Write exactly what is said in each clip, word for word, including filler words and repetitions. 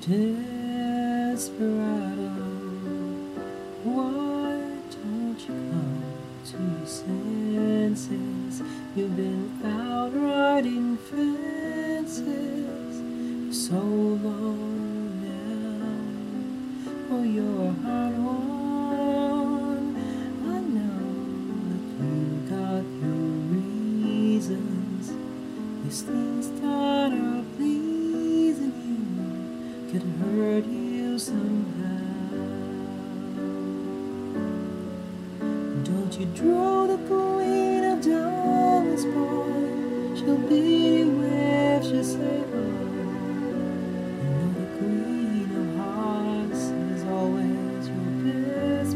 Desperado, why don't you come to your senses? You've been out riding fences for so long now. Oh, you're a hard one. I know that you got your reasons. These things that are pleasing you could hurt you somehow. Don't you draw the queen of diamonds, boy. She'll beat you if she say oh. You know the queen of hearts is always your best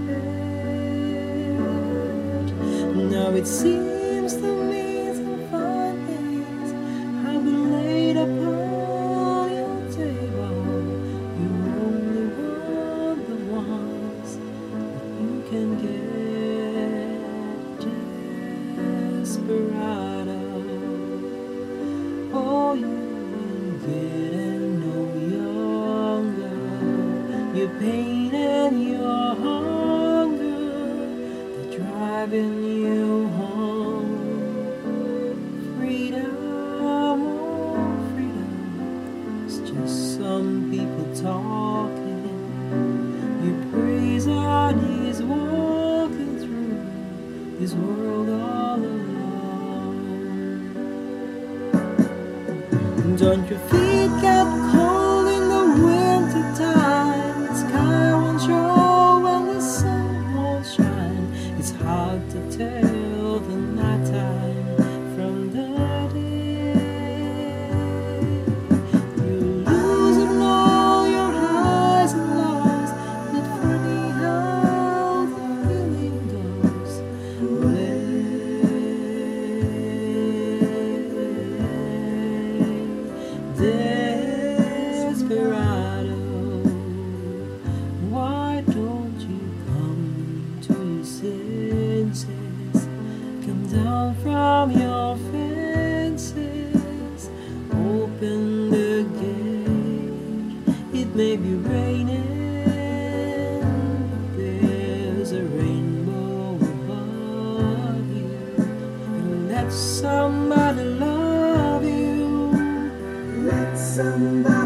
bet. Now it seems to me some fine things have been laid upon your table. You only want the ones that you can get. Desperado, oh, you ain't getting no younger. Your pain and your hunger, they're driving you home. Freedom, oh, freedom, it's just some people talking. Your praise on is walking through this world all alone. Don't your feet get cold in the winter time? The sky won't show and the sun won't shine. It's hard to tell the night time from the day. You lose all your highs and lows. It's funny how the feeling goes. Desperado, why don't you come to your senses? Come down from your fences, open the gate. It may be raining, but there's a rainbow above you. And let somebody love you. Let somebody